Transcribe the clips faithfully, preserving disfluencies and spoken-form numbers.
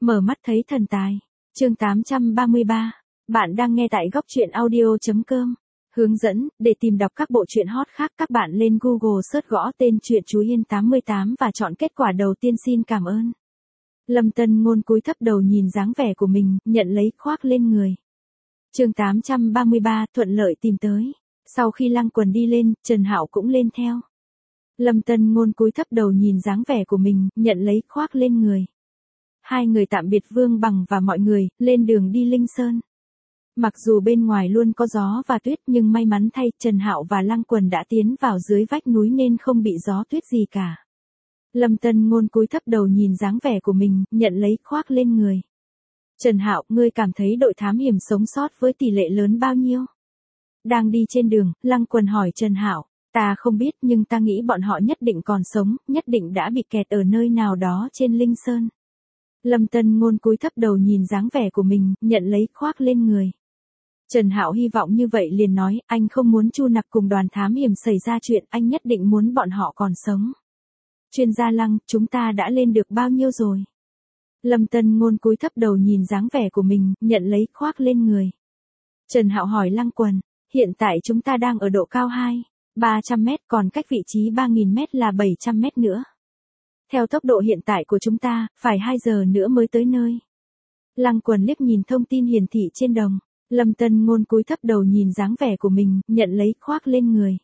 Mở mắt thấy thần tài. Chương tám trăm ba mươi ba. Bạn đang nghe tại góc truyện audio chấm com. Hướng dẫn, để tìm đọc các bộ truyện hot khác các bạn lên Google search gõ tên truyện Chú Hiên tám mươi tám và chọn kết quả đầu tiên xin cảm ơn. Lâm Tân Ngôn cúi thấp đầu nhìn dáng vẻ của mình, nhận lấy khoác lên người. Chương tám trăm ba mươi ba, thuận lợi tìm tới. Sau khi Lăng Quần đi lên, Trần Hạo cũng lên theo. Lâm Tân Ngôn cúi thấp đầu nhìn dáng vẻ của mình, nhận lấy khoác lên người. Hai người tạm biệt Vương Bằng và mọi người, lên đường đi Linh Sơn. Mặc dù bên ngoài luôn có gió và tuyết nhưng may mắn thay Trần Hạo và Lăng Quần đã tiến vào dưới vách núi nên không bị gió tuyết gì cả. Lâm Tân Ngôn cúi thấp đầu nhìn dáng vẻ của mình, nhận lấy khoác lên người. Trần Hạo, ngươi cảm thấy đội thám hiểm sống sót với tỷ lệ lớn bao nhiêu? Đang đi trên đường, Lăng Quần hỏi Trần Hạo, ta không biết nhưng ta nghĩ bọn họ nhất định còn sống, nhất định đã bị kẹt ở nơi nào đó trên Linh Sơn. Lâm Tân Ngôn cúi thấp đầu nhìn dáng vẻ của mình, nhận lấy khoác lên người. Trần Hạo hy vọng như vậy liền nói, anh không muốn Chu Nặc cùng đoàn thám hiểm xảy ra chuyện, anh nhất định muốn bọn họ còn sống. Chuyên gia Lăng, chúng ta đã lên được bao nhiêu rồi? Lâm Tân Ngôn cúi thấp đầu nhìn dáng vẻ của mình, nhận lấy khoác lên người. Trần Hạo hỏi Lăng Quần, hiện tại chúng ta đang ở độ cao hai, ba trăm mét, còn cách vị trí ba nghìn mét là bảy trăm mét nữa. Theo tốc độ hiện tại của chúng ta, phải hai giờ nữa mới tới nơi. Lăng Quần liếc nhìn thông tin hiển thị trên đồng. Lâm Tân Ngôn cúi thấp đầu nhìn dáng vẻ của mình, nhận lấy khoác lên người.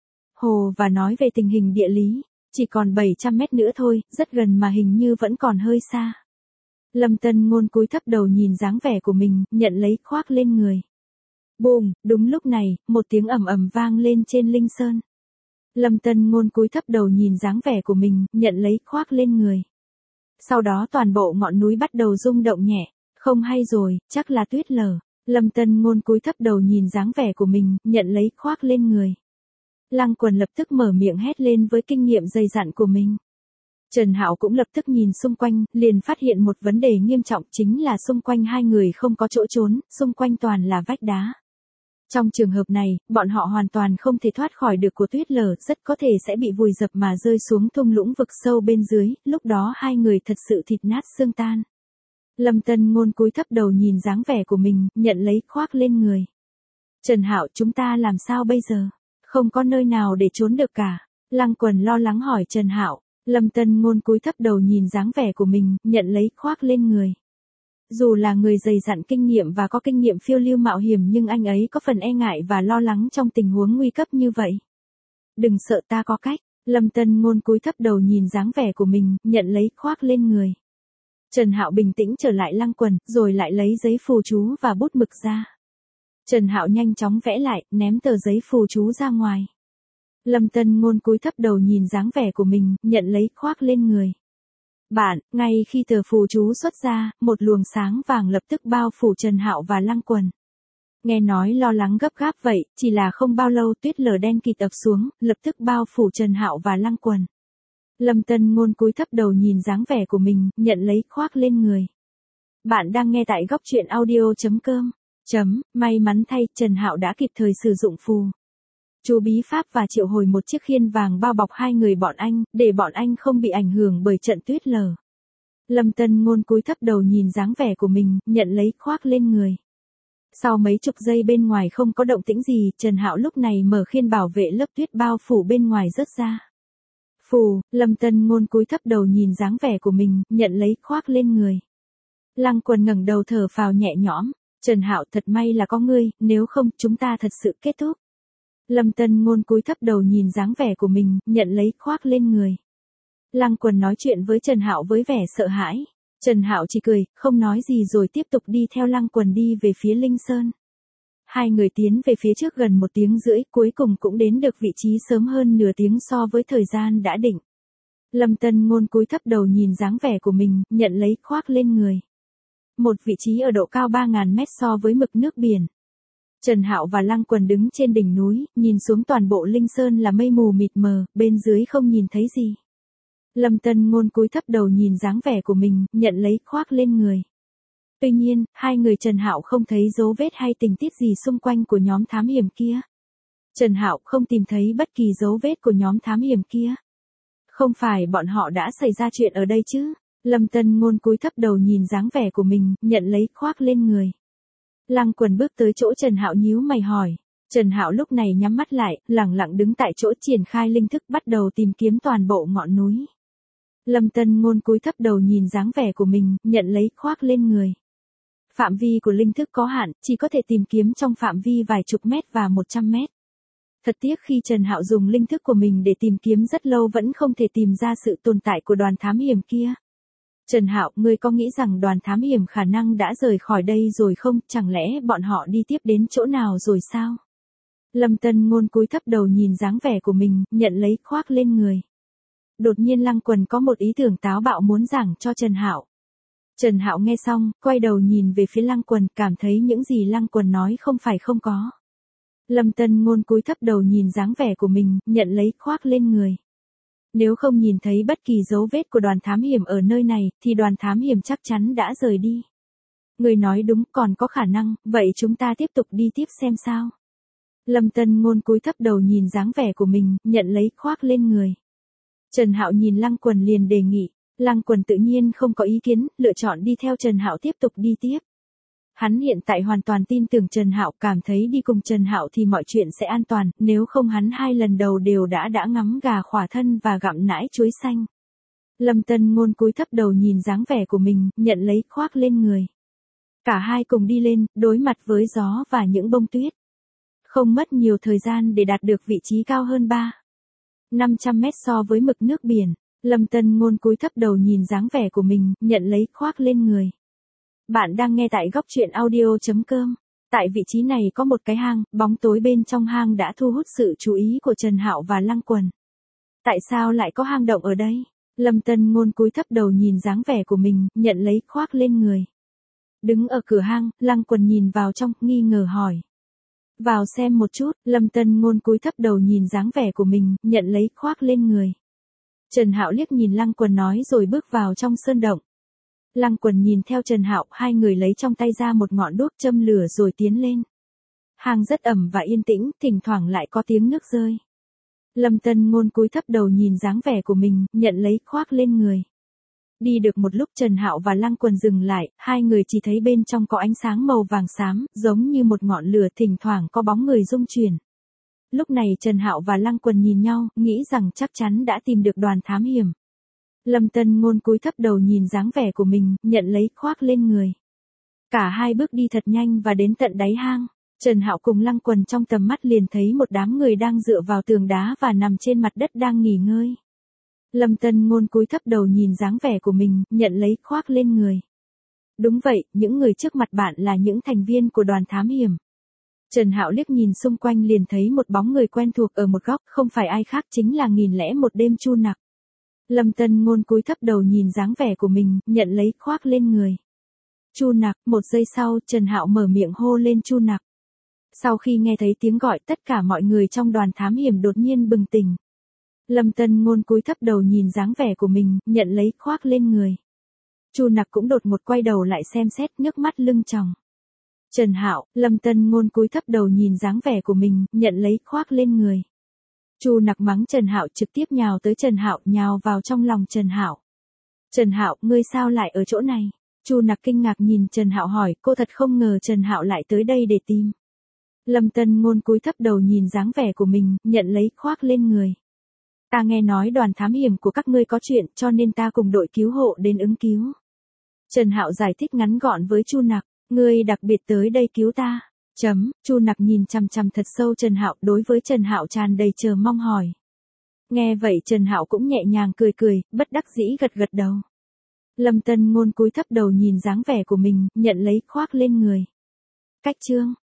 Hồ và nói về tình hình địa lý, chỉ còn bảy trăm mét nữa thôi, rất gần mà hình như vẫn còn hơi xa. Lâm Tân Ngôn cúi thấp đầu nhìn dáng vẻ của mình, nhận lấy khoác lên người. Bùm, đúng lúc này, một tiếng ầm ầm vang lên trên Linh Sơn. Lâm Tân Ngôn cúi thấp đầu nhìn dáng vẻ của mình, nhận lấy khoác lên người. Sau đó toàn bộ ngọn núi bắt đầu rung động nhẹ, không hay rồi, chắc là tuyết lở. Lâm Tân Ngôn cúi thấp đầu nhìn dáng vẻ của mình, nhận lấy khoác lên người. Lăng Quần lập tức mở miệng hét lên với kinh nghiệm dày dặn của mình. Trần Hạo cũng lập tức nhìn xung quanh, liền phát hiện một vấn đề nghiêm trọng chính là xung quanh hai người không có chỗ trốn, xung quanh toàn là vách đá. Trong trường hợp này, bọn họ hoàn toàn không thể thoát khỏi được của tuyết lở, rất có thể sẽ bị vùi dập mà rơi xuống thung lũng vực sâu bên dưới, lúc đó hai người thật sự thịt nát xương tan. Lâm Tân Ngôn cúi thấp đầu nhìn dáng vẻ của mình, nhận lấy khoác lên người. Trần Hạo, chúng ta làm sao bây giờ? Không có nơi nào để trốn được cả. Lăng Quần lo lắng hỏi Trần Hạo. Lâm Tân Ngôn cúi thấp đầu nhìn dáng vẻ của mình, nhận lấy khoác lên người. Dù là người dày dặn kinh nghiệm và có kinh nghiệm phiêu lưu mạo hiểm nhưng anh ấy có phần e ngại và lo lắng trong tình huống nguy cấp như vậy. Đừng sợ, ta có cách. Lâm Tân Ngôn cúi thấp đầu nhìn dáng vẻ của mình, nhận lấy khoác lên người. Trần Hạo bình tĩnh trở lại Lăng Quần, rồi lại lấy giấy phù chú và bút mực ra. Trần Hạo nhanh chóng vẽ lại, ném tờ giấy phù chú ra ngoài. Lâm Tân Ngôn cúi thấp đầu nhìn dáng vẻ của mình, nhận lấy khoác lên người. Bạn, ngay khi tờ phù chú xuất ra, một luồng sáng vàng lập tức bao phủ Trần Hạo và Lăng Quần. Nghe nói lo lắng gấp gáp vậy, chỉ là không bao lâu tuyết lở đen kịt ập xuống, lập tức bao phủ Trần Hạo và Lăng Quần. Lâm Tân Ngôn cúi thấp đầu nhìn dáng vẻ của mình, nhận lấy khoác lên người. Bạn đang nghe tại góc truyện audio chấm com. Chấm, may mắn thay, Trần Hạo đã kịp thời sử dụng phù chú bí pháp và triệu hồi một chiếc khiên vàng bao bọc hai người bọn anh, để bọn anh không bị ảnh hưởng bởi trận tuyết lở. Lâm Tân Ngôn cúi thấp đầu nhìn dáng vẻ của mình, nhận lấy khoác lên người. Sau mấy chục giây bên ngoài không có động tĩnh gì, Trần Hạo lúc này mở khiên bảo vệ lớp tuyết bao phủ bên ngoài rớt ra. Phù, Lâm Tân Ngôn cúi thấp đầu nhìn dáng vẻ của mình, nhận lấy khoác lên người. Lăng Quần ngẩng đầu thở phào nhẹ nhõm, Trần Hạo, thật may là có ngươi, nếu không, chúng ta thật sự kết thúc. Lâm Tân Ngôn cúi thấp đầu nhìn dáng vẻ của mình, nhận lấy khoác lên người. Lăng Quần nói chuyện với Trần Hạo với vẻ sợ hãi. Trần Hạo chỉ cười, không nói gì rồi tiếp tục đi theo Lăng Quần đi về phía Linh Sơn. Hai người tiến về phía trước gần một tiếng rưỡi, cuối cùng cũng đến được vị trí sớm hơn nửa tiếng so với thời gian đã định. Lâm Tân Ngôn cúi thấp đầu nhìn dáng vẻ của mình, nhận lấy khoác lên người. Một vị trí ở độ cao ba nghìn mét so với mực nước biển. Trần Hạo và Lăng Quần đứng trên đỉnh núi, nhìn xuống toàn bộ Linh Sơn là mây mù mịt mờ, bên dưới không nhìn thấy gì. Lâm Tân Ngôn cúi thấp đầu nhìn dáng vẻ của mình, nhận lấy khoác lên người. Tuy nhiên, hai người Trần Hạo không thấy dấu vết hay tình tiết gì xung quanh của nhóm thám hiểm kia. Trần Hạo không tìm thấy bất kỳ dấu vết của nhóm thám hiểm kia. Không phải bọn họ đã xảy ra chuyện ở đây chứ? Lâm Tân Ngôn cúi thấp đầu nhìn dáng vẻ của mình, nhận lấy khoác lên người. Lăng Quần bước tới chỗ Trần Hạo nhíu mày hỏi. Trần Hạo lúc này nhắm mắt lại, lẳng lặng đứng tại chỗ triển khai linh thức bắt đầu tìm kiếm toàn bộ ngọn núi. Lâm Tân Ngôn cúi thấp đầu nhìn dáng vẻ của mình, nhận lấy khoác lên người. Phạm vi của linh thức có hạn, chỉ có thể tìm kiếm trong phạm vi vài chục mét và một trăm mét. Thật tiếc khi Trần Hạo dùng linh thức của mình để tìm kiếm rất lâu vẫn không thể tìm ra sự tồn tại của đoàn thám hiểm kia. Trần Hạo, ngươi có nghĩ rằng đoàn thám hiểm khả năng đã rời khỏi đây rồi không, chẳng lẽ bọn họ đi tiếp đến chỗ nào rồi sao? Lâm Tân Ngôn cúi thấp đầu nhìn dáng vẻ của mình, nhận lấy khoác lên người. Đột nhiên Lăng Quần có một ý tưởng táo bạo muốn giảng cho Trần Hạo. Trần Hạo nghe xong, quay đầu nhìn về phía Lăng Quần, cảm thấy những gì Lăng Quần nói không phải không có. Lâm Tân Ngôn cúi thấp đầu nhìn dáng vẻ của mình, nhận lấy khoác lên người. Nếu không nhìn thấy bất kỳ dấu vết của đoàn thám hiểm ở nơi này, thì đoàn thám hiểm chắc chắn đã rời đi. Người nói đúng, còn có khả năng, vậy chúng ta tiếp tục đi tiếp xem sao. Lâm Tân Ngôn cúi thấp đầu nhìn dáng vẻ của mình, nhận lấy khoác lên người. Trần Hạo nhìn Lăng Quần liền đề nghị. Lăng Quần tự nhiên không có ý kiến, lựa chọn đi theo Trần Hạo tiếp tục đi tiếp. Hắn hiện tại hoàn toàn tin tưởng Trần Hạo, cảm thấy đi cùng Trần Hạo thì mọi chuyện sẽ an toàn, nếu không hắn hai lần đầu đều đã đã ngắm gà khỏa thân và gặm nãi chuối xanh. Lâm Tân Ngôn cúi thấp đầu nhìn dáng vẻ của mình, nhận lấy khoác lên người. Cả hai cùng đi lên, đối mặt với gió và những bông tuyết. Không mất nhiều thời gian để đạt được vị trí cao hơn ba năm trăm mét so với mực nước biển. Lâm Tân Ngôn cúi thấp đầu nhìn dáng vẻ của mình, nhận lấy khoác lên người. Bạn đang nghe tại góc truyện audio chấm com. Tại vị trí này có một cái hang, bóng tối bên trong hang đã thu hút sự chú ý của Trần Hạo và Lăng Quần. Tại sao lại có hang động ở đây? Lâm Tân Ngôn cúi thấp đầu nhìn dáng vẻ của mình, nhận lấy khoác lên người. Đứng ở cửa hang, Lăng Quần nhìn vào trong, nghi ngờ hỏi. Vào xem một chút, Lâm Tân Ngôn cúi thấp đầu nhìn dáng vẻ của mình, nhận lấy khoác lên người. Trần Hạo liếc nhìn Lăng Quần nói rồi bước vào trong sơn động. Lăng Quần nhìn theo Trần Hạo, hai người lấy trong tay ra một ngọn đuốc châm lửa rồi tiến lên. Hang rất ẩm và yên tĩnh, thỉnh thoảng lại có tiếng nước rơi. Lâm Tân Ngôn cúi thấp đầu nhìn dáng vẻ của mình, nhận lấy khoác lên người. Đi được một lúc Trần Hạo và Lăng Quần dừng lại, hai người chỉ thấy bên trong có ánh sáng màu vàng xám, giống như một ngọn lửa, thỉnh thoảng có bóng người rung chuyển. Lúc này Trần Hạo và Lăng Quần nhìn nhau, nghĩ rằng chắc chắn đã tìm được đoàn thám hiểm. Lâm Tân Ngôn cúi thấp đầu nhìn dáng vẻ của mình, nhận lấy khoác lên người. Cả hai bước đi thật nhanh và đến tận đáy hang. Trần Hạo cùng Lăng Quần trong tầm mắt liền thấy một đám người đang dựa vào tường đá và nằm trên mặt đất đang nghỉ ngơi. Lâm Tân Ngôn cúi thấp đầu nhìn dáng vẻ của mình, nhận lấy khoác lên người. Đúng vậy, những người trước mặt bạn là những thành viên của đoàn thám hiểm. Trần Hạo liếc nhìn xung quanh liền thấy một bóng người quen thuộc ở một góc, không phải ai khác chính là nghìn lẻ một đêm Chu Nặc. Lâm Tân Ngôn cúi thấp đầu nhìn dáng vẻ của mình, nhận lấy khoác lên người. Chu Nặc, một giây sau, Trần Hạo mở miệng hô lên Chu Nặc. Sau khi nghe thấy tiếng gọi, tất cả mọi người trong đoàn thám hiểm đột nhiên bừng tỉnh. Lâm Tân Ngôn cúi thấp đầu nhìn dáng vẻ của mình, nhận lấy khoác lên người. Chu Nặc cũng đột ngột quay đầu lại xem xét, nước mắt lưng tròng. Trần Hạo, Lâm Tân Ngôn cúi thấp đầu nhìn dáng vẻ của mình, nhận lấy khoác lên người. Chu Nặc mắng Trần Hạo, trực tiếp nhào tới Trần Hạo, nhào vào trong lòng Trần Hạo. Trần Hạo, ngươi sao lại ở chỗ này? Chu Nặc kinh ngạc nhìn Trần Hạo hỏi, cô thật không ngờ Trần Hạo lại tới đây để tìm. Lâm Tân Ngôn cúi thấp đầu nhìn dáng vẻ của mình, nhận lấy khoác lên người. Ta nghe nói đoàn thám hiểm của các ngươi có chuyện, cho nên ta cùng đội cứu hộ đến ứng cứu. Trần Hạo giải thích ngắn gọn với Chu Nặc, ngươi đặc biệt tới đây cứu ta. Chấm, Chu Nặc nhìn chằm chằm thật sâu Trần Hạo, đối với Trần Hạo tràn đầy chờ mong hỏi. Nghe vậy Trần Hạo cũng nhẹ nhàng cười cười, bất đắc dĩ gật gật đầu. Lâm Tân Ngôn cúi thấp đầu nhìn dáng vẻ của mình, nhận lấy khoác lên người. Cách chương